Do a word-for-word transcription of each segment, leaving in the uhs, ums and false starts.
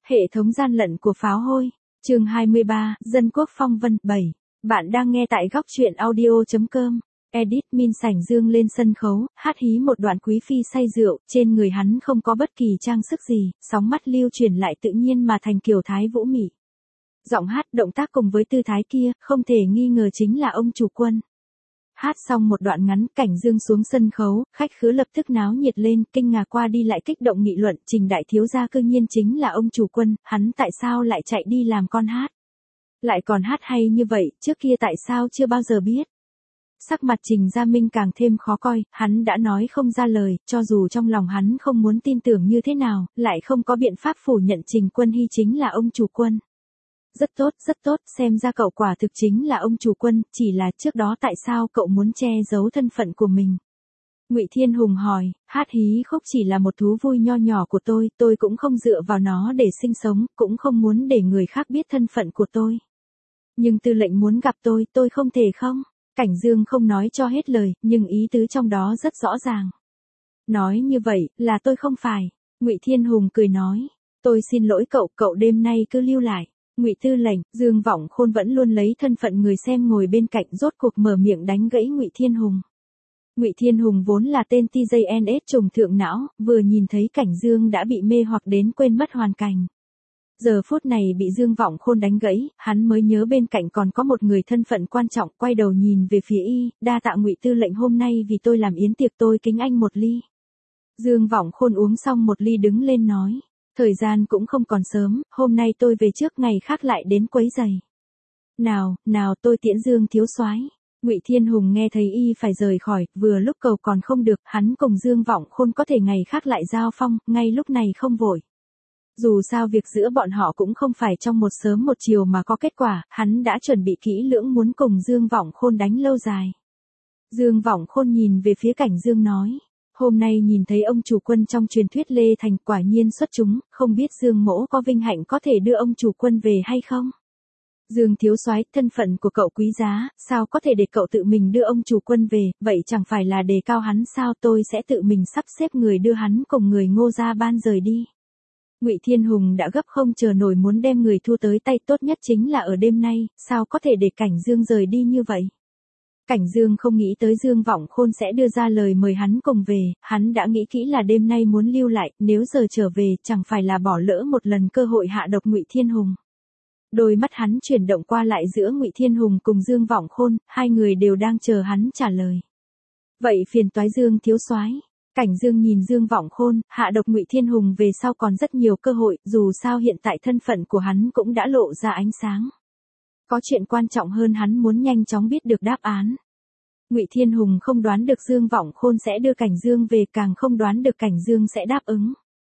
Hệ thống gian lận của pháo hôi. Chương hai mươi ba, Dân quốc phong vân. bảy. Bạn đang nghe tại góc truyện audio chấm com. Edit Min Sảnh Dương lên sân khấu, hát hí một đoạn quý phi say rượu, trên người hắn không có bất kỳ trang sức gì, sóng mắt lưu truyền lại tự nhiên mà thành kiều thái vũ mị. Giọng hát, động tác cùng với tư thái kia, không thể nghi ngờ chính là ông chủ quân. Hát xong một đoạn ngắn, Cảnh Dương xuống sân khấu, khách khứa lập tức náo nhiệt lên, kinh ngạc qua đi lại kích động nghị luận, Trình đại thiếu gia cư nhiên chính là ông chủ quân, hắn tại sao lại chạy đi làm con hát? Lại còn hát hay như vậy, trước kia tại sao chưa bao giờ biết? Sắc mặt Trình Gia Minh càng thêm khó coi, hắn đã nói không ra lời, cho dù trong lòng hắn không muốn tin tưởng như thế nào, lại không có biện pháp phủ nhận Trình Quân Hy chính là ông chủ quân. Rất tốt, rất tốt, xem ra cậu quả thực chính là ông chủ quân, chỉ là trước đó tại sao cậu muốn che giấu thân phận của mình? Ngụy Thiên Hùng hỏi, hát hí khúc chỉ là một thú vui nho nhỏ của tôi, tôi cũng không dựa vào nó để sinh sống, cũng không muốn để người khác biết thân phận của tôi. Nhưng tư lệnh muốn gặp tôi, tôi không thể không? Cảnh Dương không nói cho hết lời, nhưng ý tứ trong đó rất rõ ràng. Nói như vậy, là tôi không phải. Ngụy Thiên Hùng cười nói, tôi xin lỗi cậu, cậu đêm nay cứ lưu lại. Ngụy tư lệnh, Dương Vọng Khôn vẫn luôn lấy thân phận người xem ngồi bên cạnh rốt cuộc mở miệng đánh gãy Ngụy Thiên Hùng. Ngụy Thiên Hùng vốn là tên tê giê en ét trùng thượng não, vừa nhìn thấy Cảnh Dương đã bị mê hoặc đến quên mất hoàn cảnh. Giờ phút này bị Dương Vọng Khôn đánh gãy, hắn mới nhớ bên cạnh còn có một người thân phận quan trọng, quay đầu nhìn về phía y, đa tạ Ngụy tư lệnh hôm nay vì tôi làm yến tiệc tôi kính anh một ly. Dương Vọng Khôn uống xong một ly đứng lên nói. Thời gian cũng không còn sớm, hôm nay tôi về trước ngày khác lại đến quấy giày. Nào, nào tôi tiễn Dương thiếu soái. Ngụy Thiên Hùng nghe thấy y phải rời khỏi, vừa lúc cầu còn không được, hắn cùng Dương Vọng Khôn có thể ngày khác lại giao phong, ngay lúc này không vội. Dù sao việc giữa bọn họ cũng không phải trong một sớm một chiều mà có kết quả, hắn đã chuẩn bị kỹ lưỡng muốn cùng Dương Vọng Khôn đánh lâu dài. Dương Vọng Khôn nhìn về phía Cảnh Dương nói. Hôm nay nhìn thấy ông chủ quân trong truyền thuyết Lê Thành quả nhiên xuất chúng, không biết Dương mỗ có vinh hạnh có thể đưa ông chủ quân về hay không? Dương thiếu soái, thân phận của cậu quý giá, sao có thể để cậu tự mình đưa ông chủ quân về, vậy chẳng phải là đề cao hắn sao? Tôi sẽ tự mình sắp xếp người đưa hắn cùng người Ngô Gia Ban rời đi. Ngụy Thiên Hùng đã gấp không chờ nổi muốn đem người thu tới tay, tốt nhất chính là ở đêm nay, sao có thể để Cảnh Dương rời đi như vậy? Cảnh Dương không nghĩ tới Dương Vọng Khôn sẽ đưa ra lời mời hắn cùng về, hắn đã nghĩ kỹ là đêm nay muốn lưu lại, nếu giờ trở về chẳng phải là bỏ lỡ một lần cơ hội hạ độc Ngụy Thiên Hùng. Đôi mắt hắn chuyển động qua lại giữa Ngụy Thiên Hùng cùng Dương Vọng Khôn, hai người đều đang chờ hắn trả lời. Vậy phiền toái Dương thiếu soái. Cảnh Dương nhìn Dương Vọng Khôn, hạ độc Ngụy Thiên Hùng về sau còn rất nhiều cơ hội, dù sao hiện tại thân phận của hắn cũng đã lộ ra ánh sáng. Có chuyện quan trọng hơn hắn muốn nhanh chóng biết được đáp án. Ngụy Thiên Hùng không đoán được Dương Vọng Khôn sẽ đưa Cảnh Dương về, càng không đoán được Cảnh Dương sẽ đáp ứng.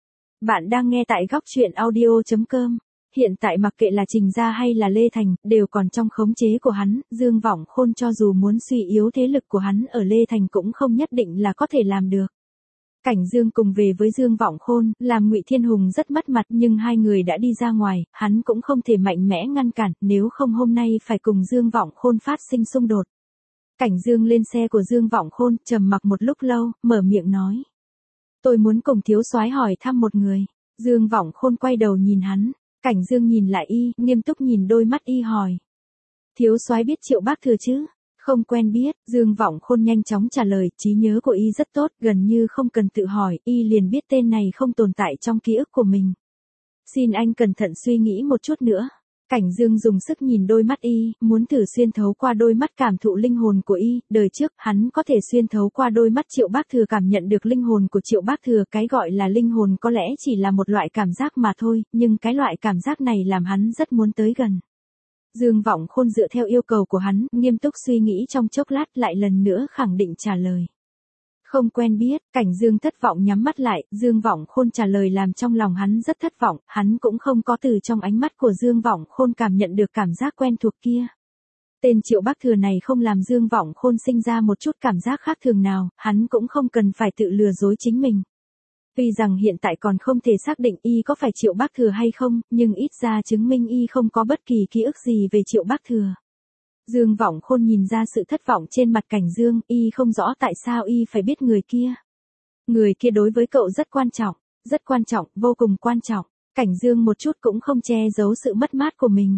Bạn đang nghe tại góc truyện audio chấm com. Hiện tại mặc kệ là Trình Gia hay là Lê Thành, đều còn trong khống chế của hắn, Dương Vọng Khôn cho dù muốn suy yếu thế lực của hắn ở Lê Thành cũng không nhất định là có thể làm được. Cảnh Dương cùng về với Dương Vọng Khôn, làm Ngụy Thiên Hùng rất mất mặt, nhưng hai người đã đi ra ngoài, hắn cũng không thể mạnh mẽ ngăn cản, nếu không hôm nay phải cùng Dương Vọng Khôn phát sinh xung đột. Cảnh Dương lên xe của Dương Vọng Khôn, trầm mặc một lúc lâu, mở miệng nói. Tôi muốn cùng thiếu soái hỏi thăm một người. Dương Vọng Khôn quay đầu nhìn hắn, Cảnh Dương nhìn lại y, nghiêm túc nhìn đôi mắt y hỏi. Thiếu soái biết Triệu Bác Thừa chứ? Không quen biết, Dương Vọng Khôn nhanh chóng trả lời, trí nhớ của y rất tốt, gần như không cần tự hỏi, y liền biết tên này không tồn tại trong ký ức của mình. Xin anh cẩn thận suy nghĩ một chút nữa. Cảnh Dương dùng sức nhìn đôi mắt y, muốn thử xuyên thấu qua đôi mắt cảm thụ linh hồn của y, đời trước, hắn có thể xuyên thấu qua đôi mắt Triệu Bác Thừa cảm nhận được linh hồn của Triệu Bác Thừa, cái gọi là linh hồn có lẽ chỉ là một loại cảm giác mà thôi, nhưng cái loại cảm giác này làm hắn rất muốn tới gần. Dương Vọng Khôn dựa theo yêu cầu của hắn, nghiêm túc suy nghĩ trong chốc lát lại lần nữa khẳng định trả lời. Không quen biết, Cảnh Dương thất vọng nhắm mắt lại, Dương Vọng Khôn trả lời làm trong lòng hắn rất thất vọng, hắn cũng không có từ trong ánh mắt của Dương Vọng Khôn cảm nhận được cảm giác quen thuộc kia. Tên Triệu Bác Thừa này không làm Dương Vọng Khôn sinh ra một chút cảm giác khác thường nào, hắn cũng không cần phải tự lừa dối chính mình. Tuy rằng hiện tại còn không thể xác định y có phải Triệu Bác Thừa hay không, nhưng ít ra chứng minh y không có bất kỳ ký ức gì về Triệu Bác Thừa. Dương Vọng Khôn nhìn ra sự thất vọng trên mặt Cảnh Dương, y không rõ tại sao y phải biết người kia. Người kia đối với cậu rất quan trọng, rất quan trọng, vô cùng quan trọng. Cảnh Dương một chút cũng không che giấu sự mất mát của mình.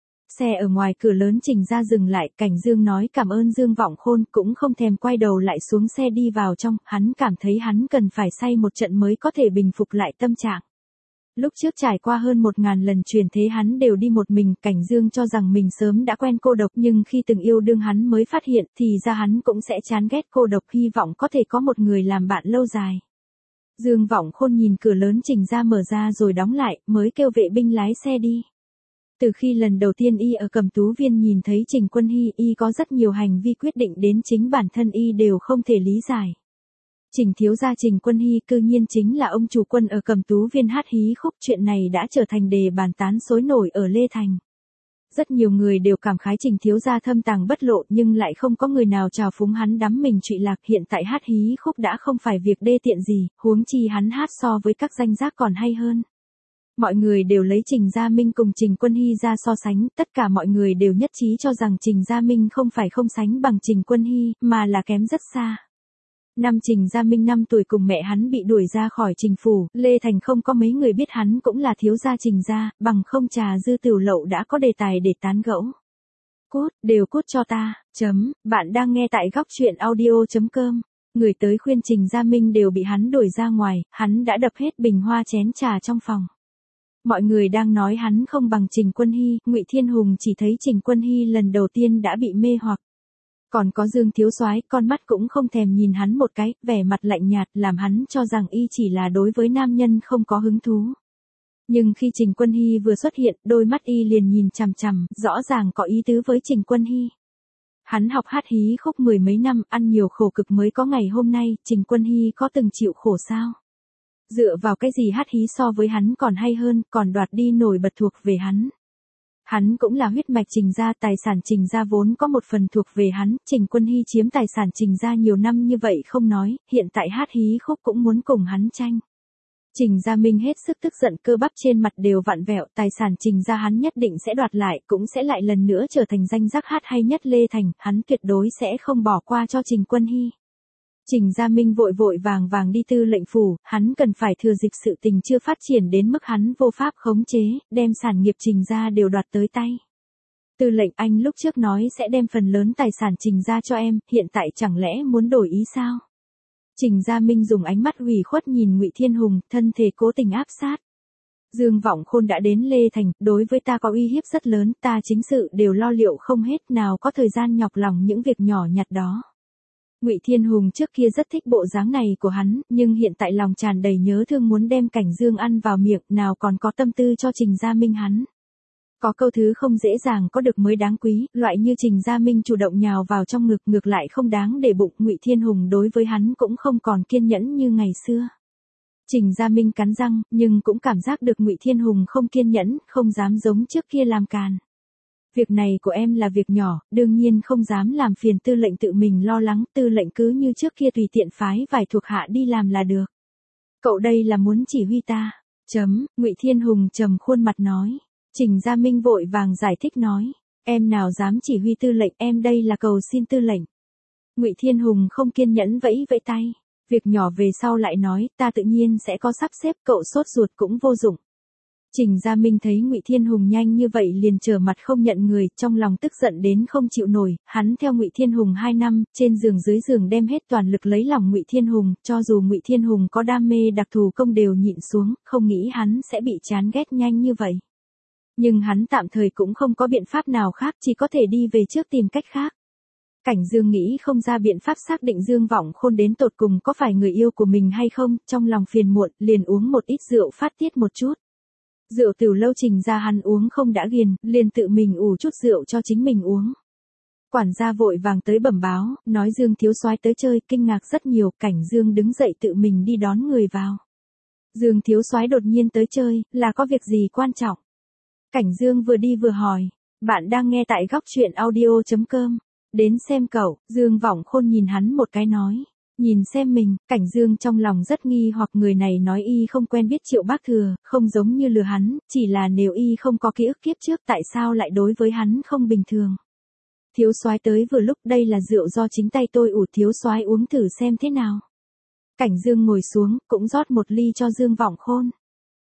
Xe ở ngoài cửa lớn Trình ra dừng lại, Cảnh Dương nói cảm ơn Dương Vọng Khôn, cũng không thèm quay đầu lại xuống xe đi vào trong, hắn cảm thấy hắn cần phải say một trận mới có thể bình phục lại tâm trạng. Lúc trước trải qua hơn một ngàn lần chuyển thế hắn đều đi một mình, Cảnh Dương cho rằng mình sớm đã quen cô độc, nhưng khi từng yêu đương hắn mới phát hiện thì ra hắn cũng sẽ chán ghét cô độc, hy vọng có thể có một người làm bạn lâu dài. Dương Vọng Khôn nhìn cửa lớn Trình ra mở ra rồi đóng lại, mới kêu vệ binh lái xe đi. Từ khi lần đầu tiên y ở Cẩm Tú Viên nhìn thấy Trình Quân Hy, y có rất nhiều hành vi quyết định đến chính bản thân y đều không thể lý giải. Trình thiếu gia Trình Quân Hy cư nhiên chính là ông chủ quân ở Cẩm Tú Viên hát hí khúc, chuyện này đã trở thành đề bàn tán sôi nổi ở Lê Thành. Rất nhiều người đều cảm khái Trình thiếu gia thâm tàng bất lộ, nhưng lại không có người nào trào phúng hắn đắm mình trụy lạc. Hiện tại hát hí khúc đã không phải việc đê tiện gì, huống chi hắn hát so với các danh giác còn hay hơn. Mọi người đều lấy Trình Gia Minh cùng Trình Quân Hy ra so sánh, tất cả mọi người đều nhất trí cho rằng Trình Gia Minh không phải không sánh bằng Trình Quân Hy, mà là kém rất xa. Năm Trình Gia Minh năm tuổi cùng mẹ hắn bị đuổi ra khỏi Trình phủ, Lê Thành không có mấy người biết hắn cũng là thiếu gia Trình gia, bằng không trà dư tửu lậu đã có đề tài để tán gẫu. Cút, đều cút cho ta, chấm, bạn đang nghe tại góc truyện audio chấm com. Người tới khuyên Trình Gia Minh đều bị hắn đuổi ra ngoài, hắn đã đập hết bình hoa chén trà trong phòng. Mọi người đang nói hắn không bằng Trình Quân Hy, Ngụy Thiên Hùng chỉ thấy Trình Quân Hy lần đầu tiên đã bị mê hoặc. Còn có Dương Thiếu Soái, con mắt cũng không thèm nhìn hắn một cái, vẻ mặt lạnh nhạt, làm hắn cho rằng y chỉ là đối với nam nhân không có hứng thú. Nhưng khi Trình Quân Hy vừa xuất hiện, đôi mắt y liền nhìn chằm chằm, rõ ràng có ý tứ với Trình Quân Hy. Hắn học hát hí khúc mười mấy năm, ăn nhiều khổ cực mới có ngày hôm nay, Trình Quân Hy có từng chịu khổ sao? Dựa vào cái gì hát hí so với hắn còn hay hơn, còn đoạt đi nổi bật thuộc về hắn. Hắn cũng là huyết mạch Trình gia, tài sản Trình gia vốn có một phần thuộc về hắn, Trình Quân Hy chiếm tài sản Trình gia nhiều năm như vậy không nói, hiện tại hát hí khúc cũng muốn cùng hắn tranh. Trình Gia Minh hết sức tức giận, cơ bắp trên mặt đều vặn vẹo, tài sản Trình gia hắn nhất định sẽ đoạt lại, cũng sẽ lại lần nữa trở thành danh giác hát hay nhất Lê Thành, hắn tuyệt đối sẽ không bỏ qua cho Trình Quân Hy. Trình Gia Minh vội vội vàng vàng đi tư lệnh phủ, hắn cần phải thừa dịp sự tình chưa phát triển đến mức hắn vô pháp khống chế, đem sản nghiệp Trình gia đều đoạt tới tay. Tư lệnh, anh lúc trước nói sẽ đem phần lớn tài sản Trình gia cho em, hiện tại chẳng lẽ muốn đổi ý sao? Trình Gia Minh dùng ánh mắt ủy khuất nhìn Ngụy Thiên Hùng, thân thể cố tình áp sát. Dương Vọng Khôn đã đến Lê Thành, đối với ta có uy hiếp rất lớn, ta chính sự đều lo liệu không hết, nào có thời gian nhọc lòng những việc nhỏ nhặt đó. Ngụy Thiên Hùng trước kia rất thích bộ dáng này của hắn, nhưng hiện tại lòng tràn đầy nhớ thương muốn đem Cảnh Dương ăn vào miệng, nào còn có tâm tư cho Trình Gia Minh hắn. Có câu thứ không dễ dàng có được mới đáng quý, loại như Trình Gia Minh chủ động nhào vào trong ngực, ngược lại không đáng để bụng, Ngụy Thiên Hùng đối với hắn cũng không còn kiên nhẫn như ngày xưa. Trình Gia Minh cắn răng, nhưng cũng cảm giác được Ngụy Thiên Hùng không kiên nhẫn, không dám giống trước kia làm càn. Việc này của em là việc nhỏ, đương nhiên không dám làm phiền tư lệnh tự mình lo lắng, tư lệnh cứ như trước kia tùy tiện phái vài thuộc hạ đi làm là được. Cậu đây là muốn chỉ huy ta. Chấm, Ngụy Thiên Hùng trầm khuôn mặt nói. Trình Gia Minh vội vàng giải thích nói, em nào dám chỉ huy tư lệnh, em đây là cầu xin tư lệnh. Ngụy Thiên Hùng không kiên nhẫn vẫy vẫy tay, việc nhỏ về sau lại nói, ta tự nhiên sẽ có sắp xếp, cậu sốt ruột cũng vô dụng. Trình Gia Minh thấy Ngụy Thiên Hùng nhanh như vậy liền trở mặt không nhận người, trong lòng tức giận đến không chịu nổi, hắn theo Ngụy Thiên Hùng hai năm, trên giường dưới giường đem hết toàn lực lấy lòng Ngụy Thiên Hùng, cho dù Ngụy Thiên Hùng có đam mê đặc thù công đều nhịn xuống, không nghĩ hắn sẽ bị chán ghét nhanh như vậy. Nhưng hắn tạm thời cũng không có biện pháp nào khác, chỉ có thể đi về trước tìm cách khác. Cảnh Dương nghĩ không ra biện pháp xác định Dương Vọng Khôn đến tột cùng có phải người yêu của mình hay không, trong lòng phiền muộn, liền uống một ít rượu phát tiết một chút. Rượu từ lâu Trình ra hắn uống không đã ghiền, liền tự mình ủ chút rượu cho chính mình uống. Quản gia vội vàng tới bẩm báo, nói Dương Thiếu Soái tới chơi, kinh ngạc rất nhiều, Cảnh Dương đứng dậy tự mình đi đón người vào. Dương Thiếu Soái đột nhiên tới chơi, là có việc gì quan trọng? Cảnh Dương vừa đi vừa hỏi, bạn đang nghe tại góc truyện audio chấm com, đến xem cậu, Dương Vọng Khôn nhìn hắn một cái nói, nhìn xem mình, Cảnh Dương trong lòng rất nghi hoặc người này nói y không quen biết Triệu Bác Thừa, không giống như lừa hắn, chỉ là nếu y không có ký ức kiếp trước tại sao lại đối với hắn không bình thường. Thiếu soái tới vừa lúc, đây là rượu do chính tay tôi ủ, thiếu soái uống thử xem thế nào. Cảnh Dương ngồi xuống, cũng rót một ly cho Dương Vọng Khôn.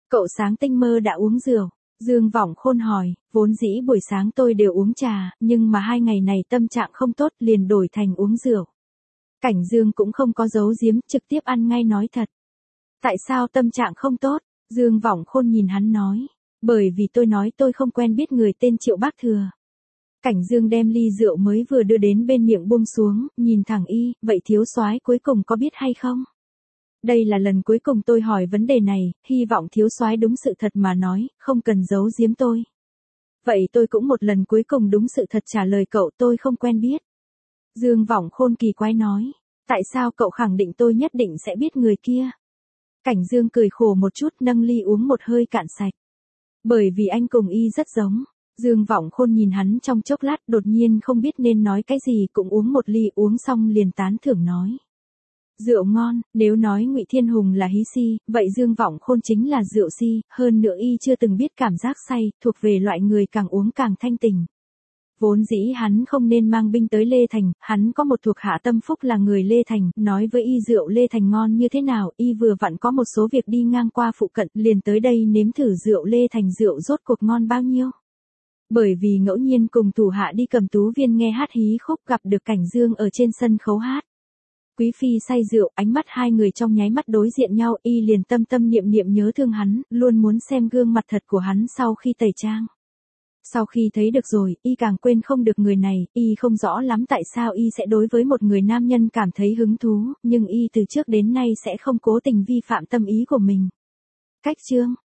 Cậu sáng tinh mơ đã uống rượu. Dương Vọng Khôn hỏi, vốn dĩ buổi sáng tôi đều uống trà, nhưng mà hai ngày này tâm trạng không tốt liền đổi thành uống rượu. Cảnh Dương cũng không có giấu giếm, trực tiếp ăn ngay nói thật. Tại sao tâm trạng không tốt? Dương Vọng Khôn nhìn hắn nói, bởi vì tôi nói tôi không quen biết người tên Triệu Bác Thừa. Cảnh Dương đem ly rượu mới vừa đưa đến bên miệng buông xuống, nhìn thẳng y, vậy thiếu soái cuối cùng có biết hay không? Đây là lần cuối cùng tôi hỏi vấn đề này, hy vọng thiếu soái đúng sự thật mà nói, không cần giấu giếm tôi. Vậy tôi cũng một lần cuối cùng đúng sự thật trả lời cậu, tôi không quen biết. Dương Vọng Khôn kỳ quái nói, tại sao cậu khẳng định tôi nhất định sẽ biết người kia? Cảnh Dương cười khổ một chút, nâng ly uống một hơi cạn sạch. Bởi vì anh cùng y rất giống. Dương Vọng Khôn nhìn hắn trong chốc lát, đột nhiên không biết nên nói cái gì, cũng uống một ly, uống xong liền tán thưởng nói. Rượu ngon, nếu nói Ngụy Thiên Hùng là hí si, vậy Dương Vọng Khôn chính là rượu si, hơn nữa y chưa từng biết cảm giác say, thuộc về loại người càng uống càng thanh tình. Vốn dĩ hắn không nên mang binh tới Lê Thành, hắn có một thuộc hạ tâm phúc là người Lê Thành, nói với y rượu Lê Thành ngon như thế nào, y vừa vặn có một số việc đi ngang qua phụ cận, liền tới đây nếm thử rượu Lê Thành, rượu rốt cuộc ngon bao nhiêu. Bởi vì ngẫu nhiên cùng thủ hạ đi Cầm Tú Viên nghe hát hí khúc, gặp được Cảnh Dương ở trên sân khấu hát. Quý phi say rượu, ánh mắt hai người trong nháy mắt đối diện nhau, y liền tâm tâm niệm niệm nhớ thương hắn, luôn muốn xem gương mặt thật của hắn sau khi tẩy trang. Sau khi thấy được rồi, y càng quên không được người này, y không rõ lắm tại sao y sẽ đối với một người nam nhân cảm thấy hứng thú, nhưng y từ trước đến nay sẽ không cố tình vi phạm tâm ý của mình. Cách chương